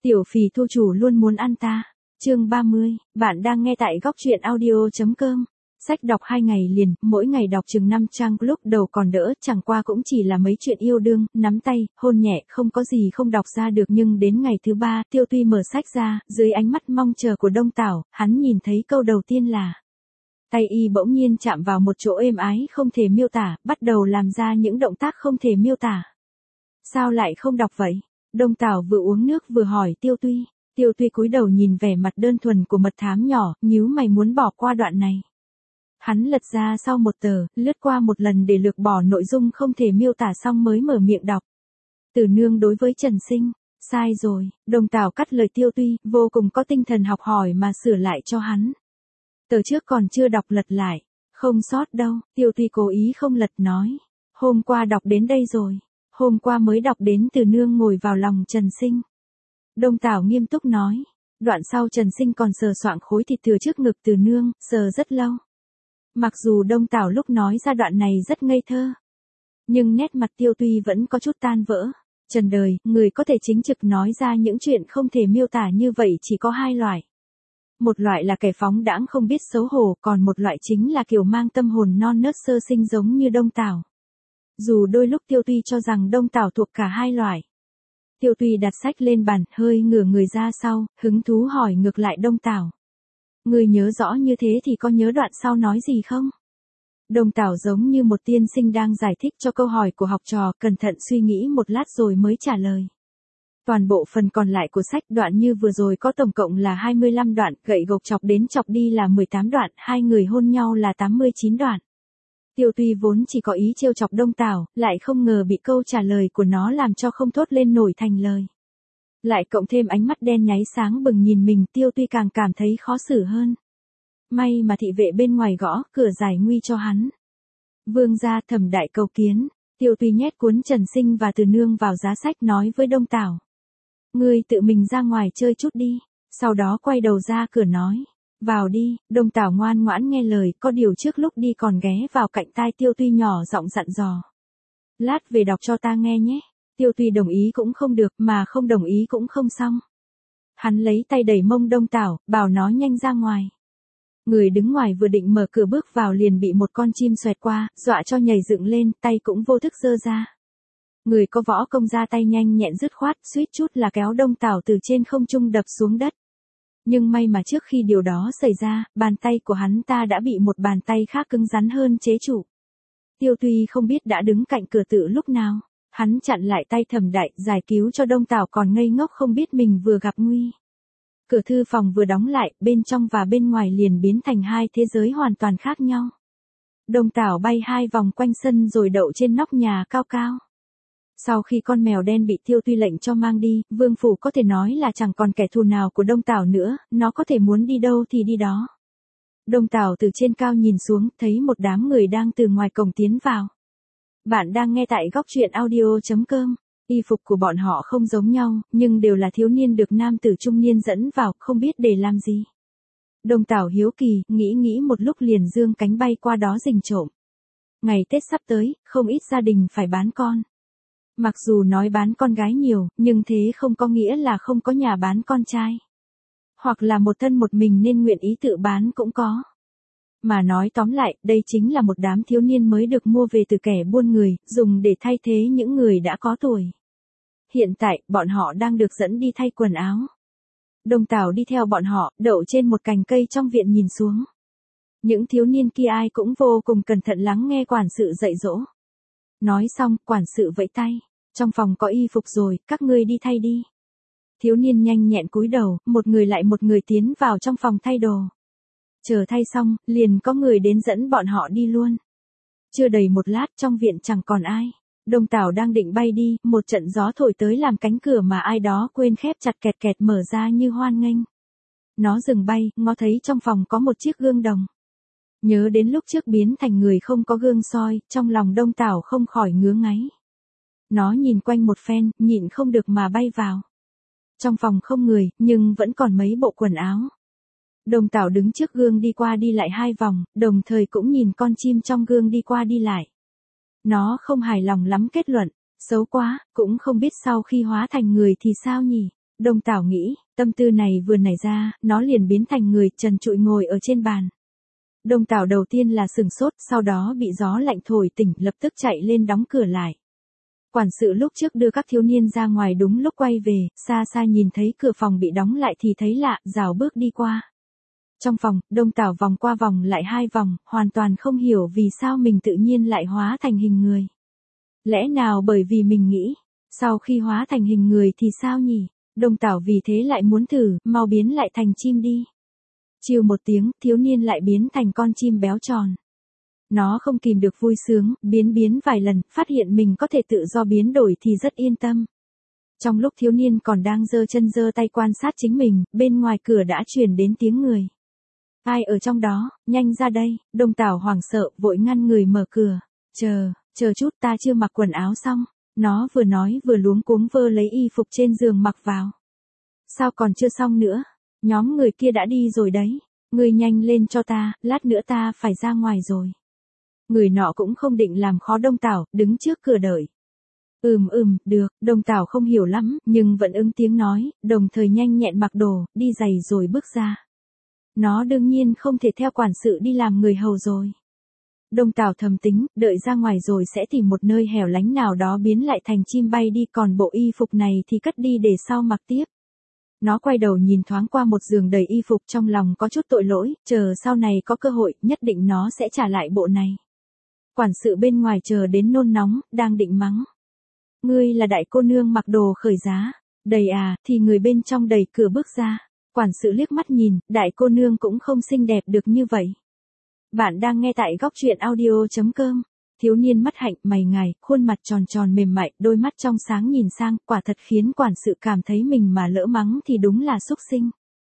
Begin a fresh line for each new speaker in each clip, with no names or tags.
Tiểu phì thu chủ luôn muốn ăn ta. Chương 30, bạn đang nghe tại góc truyện audio.com. Sách đọc 2 ngày liền, mỗi ngày đọc chừng 5 trang, lúc đầu còn đỡ, chẳng qua cũng chỉ là mấy chuyện yêu đương, nắm tay, hôn nhẹ, không có gì không đọc ra được, nhưng đến ngày thứ 3, Tiêu Tuy mở sách ra, dưới ánh mắt mong chờ của Đông Tảo, hắn nhìn thấy câu đầu tiên là tay y bỗng nhiên chạm vào một chỗ êm ái không thể miêu tả, bắt đầu làm ra những động tác không thể miêu tả. Sao lại không đọc vậy? Đông Tảo vừa uống nước vừa hỏi Tiêu Tuy. Tiêu Tuy cúi đầu nhìn vẻ mặt đơn thuần của mật thám nhỏ, nhíu mày muốn bỏ qua đoạn này. Hắn lật ra sau một tờ, lướt qua một lần để lược bỏ nội dung không thể miêu tả xong mới mở miệng đọc. Từ nương đối với Trần Sinh, sai rồi, Đông Tảo cắt lời Tiêu Tuy, vô cùng có tinh thần học hỏi mà sửa lại cho hắn. Tờ trước còn chưa đọc lật lại, không sót đâu, Tiêu Tuy cố ý không lật nói. Hôm qua đọc đến đây rồi, hôm qua mới đọc đến từ nương ngồi vào lòng Trần Sinh. Đông Tảo nghiêm túc nói, đoạn sau Trần Sinh còn sờ soạng khối thịt thừa trước ngực từ nương, sờ rất lâu. Mặc dù Đông Tảo lúc nói ra đoạn này rất ngây thơ, nhưng nét mặt Tiêu Tuy vẫn có chút tan vỡ. Trần đời, người có thể chính trực nói ra những chuyện không thể miêu tả như vậy chỉ có 2 loại. Một loại là kẻ phóng đãng không biết xấu hổ, còn một loại chính là kiểu mang tâm hồn non nớt sơ sinh giống như Đông Tảo. Dù đôi lúc Tiêu Tuy cho rằng Đông Tảo thuộc cả 2 loại. Tiêu Tuy đặt sách lên bàn, hơi ngửa người ra sau, hứng thú hỏi ngược lại Đông Tảo. Người nhớ rõ như thế thì có nhớ đoạn sau nói gì không? Đông Tảo giống như một tiên sinh đang giải thích cho câu hỏi của học trò, cẩn thận suy nghĩ một lát rồi mới trả lời. Toàn bộ phần còn lại của sách đoạn như vừa rồi có tổng cộng là 25 đoạn, gậy gộc chọc đến chọc đi là 18 đoạn, 2 người hôn nhau là 89 đoạn. Tiêu Tuy vốn chỉ có ý trêu chọc Đông Tảo, lại không ngờ bị câu trả lời của nó làm cho không thốt lên nổi thành lời. Lại cộng thêm ánh mắt đen nháy sáng bừng nhìn mình, Tiêu Tuy càng cảm thấy khó xử hơn. May mà thị vệ bên ngoài gõ cửa giải nguy cho hắn. Vương gia Thẩm đại cầu kiến. Tiêu Tuy nhét cuốn Trần Sinh và Từ nương vào giá sách nói với Đông Tảo. Ngươi tự mình ra ngoài chơi chút đi. Sau đó quay đầu ra cửa nói. Vào đi. Đông Tảo ngoan ngoãn nghe lời, có điều trước lúc đi còn ghé vào cạnh tai Tiêu Tuy nhỏ giọng dặn dò. Lát về đọc cho ta nghe nhé. Tiêu Tuy đồng ý cũng không được, mà không đồng ý cũng không xong. Hắn lấy tay đẩy mông Đông Tảo, bảo nó nhanh ra ngoài. Người đứng ngoài vừa định mở cửa bước vào liền bị một con chim xoẹt qua, dọa cho nhảy dựng lên, tay cũng vô thức giơ ra. Người có võ công ra tay nhanh nhẹn dứt khoát, suýt chút là kéo Đông Tảo từ trên không trung đập xuống đất. Nhưng may mà trước khi điều đó xảy ra, bàn tay của hắn ta đã bị một bàn tay khác cứng rắn hơn chế trụ. Tiêu Tuy không biết đã đứng cạnh cửa tự lúc nào. Hắn chặn lại tay Thẩm đại, giải cứu cho Đông Tảo còn ngây ngốc không biết mình vừa gặp nguy. Cửa thư phòng vừa đóng lại, bên trong và bên ngoài liền biến thành 2 thế giới hoàn toàn khác nhau. Đông Tảo bay 2 vòng quanh sân rồi đậu trên nóc nhà cao cao. Sau khi con mèo đen bị Tiêu Tuy lệnh cho mang đi, Vương phủ có thể nói là chẳng còn kẻ thù nào của Đông Tảo nữa, nó có thể muốn đi đâu thì đi đó. Đông Tảo từ trên cao nhìn xuống, thấy một đám người đang từ ngoài cổng tiến vào. Bạn đang nghe tại góc truyện audio.com. Y phục của bọn họ không giống nhau, nhưng đều là thiếu niên được nam tử trung niên dẫn vào, không biết để làm gì. Đông Tảo hiếu kỳ, nghĩ một lúc liền dương cánh bay qua đó rình trộm. Ngày Tết sắp tới, không ít gia đình phải bán con. Mặc dù nói bán con gái nhiều, nhưng thế không có nghĩa là không có nhà bán con trai. Hoặc là một thân một mình nên nguyện ý tự bán cũng có. Mà nói tóm lại, đây chính là một đám thiếu niên mới được mua về từ kẻ buôn người, dùng để thay thế những người đã có tuổi. Hiện tại, bọn họ đang được dẫn đi thay quần áo. Đông Tảo đi theo bọn họ, đậu trên một cành cây trong viện nhìn xuống. Những thiếu niên kia ai cũng vô cùng cẩn thận lắng nghe quản sự dạy dỗ. Nói xong, quản sự vẫy tay. Trong phòng có y phục rồi, các ngươi đi thay đi. Thiếu niên nhanh nhẹn cúi đầu, một người lại một người tiến vào trong phòng thay đồ. Chờ thay xong, liền có người đến dẫn bọn họ đi luôn. Chưa đầy một lát trong viện chẳng còn ai. Đông Tảo đang định bay đi, một trận gió thổi tới làm cánh cửa mà ai đó quên khép chặt kẹt kẹt mở ra như hoan nghênh. Nó dừng bay, ngó thấy trong phòng có một chiếc gương đồng. Nhớ đến lúc trước biến thành người không có gương soi, trong lòng Đông Tảo không khỏi ngứa ngáy. Nó nhìn quanh một phen, nhịn không được mà bay vào. Trong phòng không người, nhưng vẫn còn mấy bộ quần áo. Đông Tảo đứng trước gương đi qua đi lại 2 vòng, đồng thời cũng nhìn con chim trong gương đi qua đi lại. Nó không hài lòng lắm kết luận, xấu quá, cũng không biết sau khi hóa thành người thì sao nhỉ. Đông Tảo nghĩ, tâm tư này vừa nảy ra, nó liền biến thành người trần trụi ngồi ở trên bàn. Đông Tảo đầu tiên là sừng sốt, sau đó bị gió lạnh thổi tỉnh, lập tức chạy lên đóng cửa lại. Quản sự lúc trước đưa các thiếu niên ra ngoài đúng lúc quay về, xa xa nhìn thấy cửa phòng bị đóng lại thì thấy lạ, rảo bước đi qua. Trong phòng, Đông Tảo vòng qua vòng lại 2 vòng, hoàn toàn không hiểu vì sao mình tự nhiên lại hóa thành hình người. Lẽ nào bởi vì mình nghĩ, sau khi hóa thành hình người thì sao nhỉ? Đông Tảo vì thế lại muốn thử, mau biến lại thành chim đi. Chiều một tiếng, thiếu niên lại biến thành con chim béo tròn. Nó không kìm được vui sướng, biến vài lần, phát hiện mình có thể tự do biến đổi thì rất yên tâm. Trong lúc thiếu niên còn đang giơ chân giơ tay quan sát chính mình, bên ngoài cửa đã truyền đến tiếng người. Ai ở trong đó, nhanh ra đây. Đông Tảo hoảng sợ, vội ngăn người mở cửa. Chờ chút, ta chưa mặc quần áo xong. Nó vừa nói vừa luống cuống vơ lấy y phục trên giường mặc vào. Sao còn chưa xong nữa? Nhóm người kia đã đi rồi đấy. Ngươi nhanh lên cho ta, lát nữa ta phải ra ngoài rồi. Người nọ cũng không định làm khó Đông Tảo, đứng trước cửa đợi. Được, Đông Tảo không hiểu lắm, nhưng vẫn ứng tiếng nói, đồng thời nhanh nhẹn mặc đồ, đi giày rồi bước ra. Nó đương nhiên không thể theo quản sự đi làm người hầu rồi. Đông Tảo thầm tính, đợi ra ngoài rồi sẽ tìm một nơi hẻo lánh nào đó biến lại thành chim bay đi, còn bộ y phục này thì cất đi để sau mặc tiếp. Nó quay đầu nhìn thoáng qua một giường đầy y phục, trong lòng có chút tội lỗi, chờ sau này có cơ hội, nhất định nó sẽ trả lại bộ này. Quản sự bên ngoài chờ đến nôn nóng, đang định mắng. Ngươi là đại cô nương mặc đồ khởi giá, đầy à, thì người bên trong đẩy cửa bước ra. Quản sự liếc mắt nhìn, đại cô nương cũng không xinh đẹp được như vậy. Bạn đang nghe tại góc truyện audio.com. Thiếu niên mắt hạnh, mày ngài, khuôn mặt tròn tròn mềm mại, đôi mắt trong sáng nhìn sang, quả thật khiến quản sự cảm thấy mình mà lỡ mắng thì đúng là xúc sinh.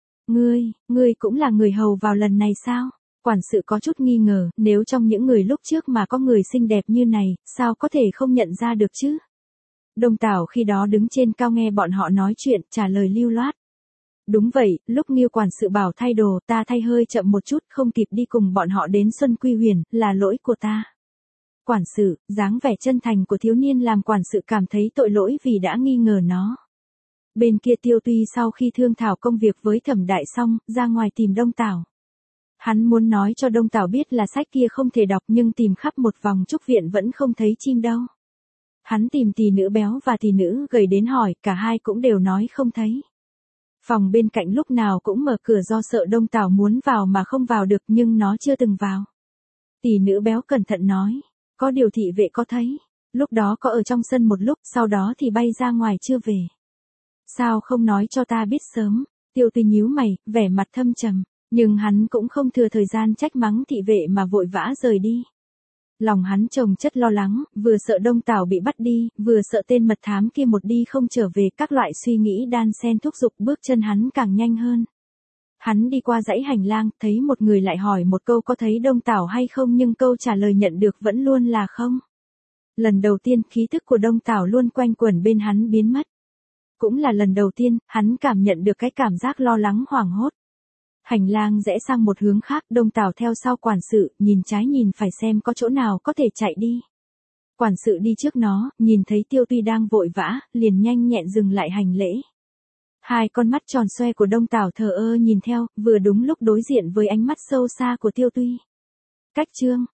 Ngươi cũng là người hầu vào lần này sao? Quản sự có chút nghi ngờ, nếu trong những người lúc trước mà có người xinh đẹp như này, sao có thể không nhận ra được chứ? Đông Tảo khi đó đứng trên cao nghe bọn họ nói chuyện, trả lời lưu loát. Đúng vậy, lúc Nghiêu quản sự bảo thay đồ, ta thay hơi chậm một chút, không kịp đi cùng bọn họ đến Xuân Quy Huyền, là lỗi của ta. Quản sự, dáng vẻ chân thành của thiếu niên làm quản sự cảm thấy tội lỗi vì đã nghi ngờ nó. Bên kia Tiêu Tuy sau khi thương thảo công việc với Thẩm Đại xong, ra ngoài tìm Đông Tảo. Hắn muốn nói cho Đông Tảo biết là sách kia không thể đọc, nhưng tìm khắp một vòng trúc viện vẫn không thấy chim đâu. Hắn tìm tỷ nữ béo và tỷ nữ gầy đến hỏi, cả hai cũng đều nói không thấy. Phòng bên cạnh lúc nào cũng mở cửa do sợ Đông Tảo muốn vào mà không vào được, nhưng nó chưa từng vào. Tỷ nữ béo cẩn thận nói, có điều thị vệ có thấy, lúc đó có ở trong sân một lúc, sau đó thì bay ra ngoài chưa về. Sao không nói cho ta biết sớm? Tiêu Tuy nhíu mày, vẻ mặt thâm trầm, nhưng hắn cũng không thừa thời gian trách mắng thị vệ mà vội vã rời đi. Lòng hắn chồng chất lo lắng, vừa sợ Đông Tảo bị bắt đi, vừa sợ tên mật thám kia một đi không trở về, các loại suy nghĩ đan xen thúc giục bước chân hắn càng nhanh hơn. Hắn đi qua dãy hành lang, thấy một người lại hỏi một câu có thấy Đông Tảo hay không, nhưng câu trả lời nhận được vẫn luôn là không. Lần đầu tiên khí thức của Đông Tảo luôn quanh quẩn bên hắn biến mất. Cũng là lần đầu tiên, hắn cảm nhận được cái cảm giác lo lắng hoảng hốt. Hành lang rẽ sang một hướng khác, Đông Tảo theo sau quản sự, nhìn trái nhìn phải xem có chỗ nào có thể chạy đi. Quản sự đi trước nó, nhìn thấy Tiêu Tuy đang vội vã, liền nhanh nhẹn dừng lại hành lễ. Hai con mắt tròn xoe của Đông Tảo thờ ơ nhìn theo, vừa đúng lúc đối diện với ánh mắt sâu xa của Tiêu Tuy. Cách chương